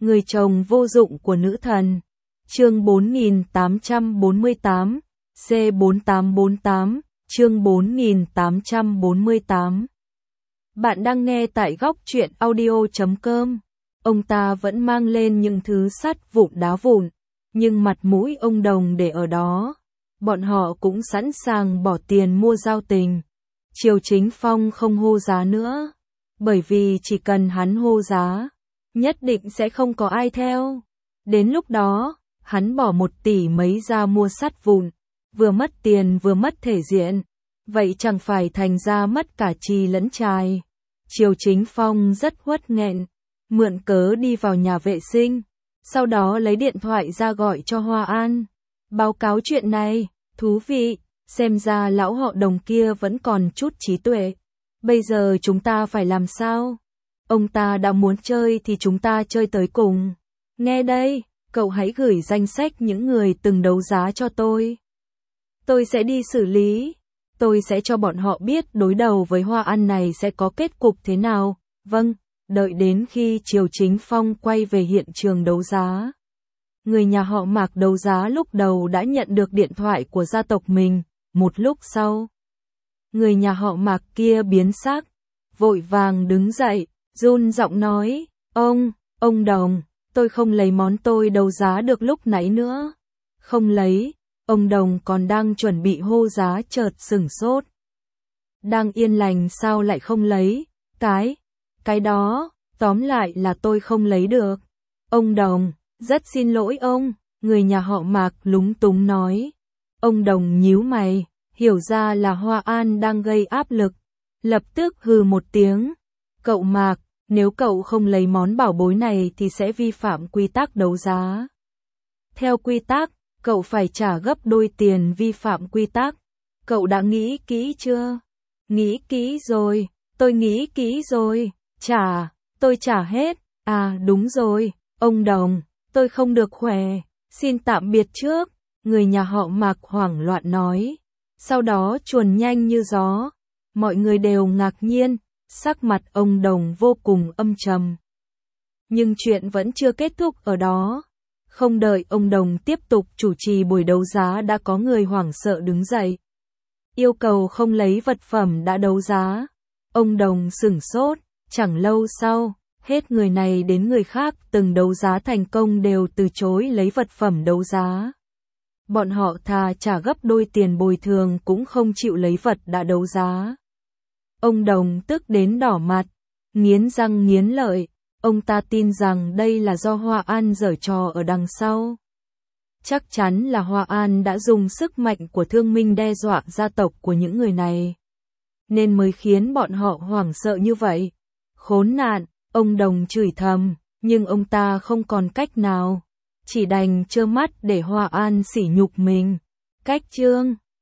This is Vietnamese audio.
Người chồng vô dụng của nữ thần. Chương 4848, C4848, chương 4848. Bạn đang nghe tại góc truyện audio.com. Ông ta vẫn mang lên những thứ sắt vụn đá vụn, nhưng mặt mũi ông Đồng để ở đó. Bọn họ cũng sẵn sàng bỏ tiền mua giao tình. Triều Chính Phong không hô giá nữa, bởi vì chỉ cần hắn hô giá, nhất định sẽ không có ai theo. Đến lúc đó, hắn bỏ 1 tỷ mấy ra mua sắt vụn, vừa mất tiền vừa mất thể diện, vậy chẳng phải thành ra mất cả trì lẫn trài. Triều Chính Phong rất uất nghẹn, mượn cớ đi vào nhà vệ sinh, sau đó lấy điện thoại ra gọi cho Hoa An. Báo cáo chuyện này, thú vị, xem ra lão họ Đồng kia vẫn còn chút trí tuệ. Bây giờ chúng ta phải làm sao? Ông ta đã muốn chơi thì chúng ta chơi tới cùng. Nghe đây, cậu hãy gửi danh sách những người từng đấu giá cho tôi. Tôi sẽ đi xử lý. Tôi sẽ cho bọn họ biết đối đầu với Hoa An này sẽ có kết cục thế nào. Vâng, đợi đến khi Triều Chính Phong quay về hiện trường đấu giá. Người nhà họ Mạc đấu giá lúc đầu đã nhận được điện thoại của gia tộc mình. Một lúc sau, người nhà họ Mạc kia biến sắc, vội vàng đứng dậy, run giọng nói, ông Đồng, tôi không lấy món tôi đấu giá được lúc nãy nữa. Không lấy, ông Đồng còn đang chuẩn bị hô giá chợt sửng sốt. Đang yên lành sao lại không lấy, cái đó, tóm lại là tôi không lấy được. Ông Đồng, rất xin lỗi ông, người nhà họ Mạc lúng túng nói. Ông Đồng nhíu mày, hiểu ra là Hoa An đang gây áp lực, lập tức hừ một tiếng. Cậu Mạc, nếu cậu không lấy món bảo bối này thì sẽ vi phạm quy tắc đấu giá. Theo quy tắc, cậu phải trả gấp đôi tiền vi phạm quy tắc. Cậu đã nghĩ kỹ chưa? Nghĩ kỹ rồi, tôi nghĩ kỹ rồi. Tôi trả hết. À đúng rồi, ông Đồng, tôi không được khỏe, xin tạm biệt trước. Người nhà họ Mạc hoảng loạn nói. Sau đó chuồn nhanh như gió. Mọi người đều ngạc nhiên, sắc mặt ông Đồng vô cùng âm trầm. Nhưng chuyện vẫn chưa kết thúc ở đó. Không đợi ông Đồng tiếp tục chủ trì buổi đấu giá đã có người hoảng sợ đứng dậy. Yêu cầu không lấy vật phẩm đã đấu giá. Ông Đồng sửng sốt, chẳng lâu sau, hết người này đến người khác từng đấu giá thành công đều từ chối lấy vật phẩm đấu giá. Bọn họ thà trả gấp đôi tiền bồi thường cũng không chịu lấy vật đã đấu giá. Ông Đồng tức đến đỏ mặt, nghiến răng nghiến lợi, ông ta tin rằng đây là do Hoa An giở trò ở đằng sau. Chắc chắn là Hoa An đã dùng sức mạnh của thương minh đe dọa gia tộc của những người này, nên mới khiến bọn họ hoảng sợ như vậy. Khốn nạn, ông Đồng chửi thầm, nhưng ông ta không còn cách nào, chỉ đành trơ mắt để Hoa An sỉ nhục mình. Cách chương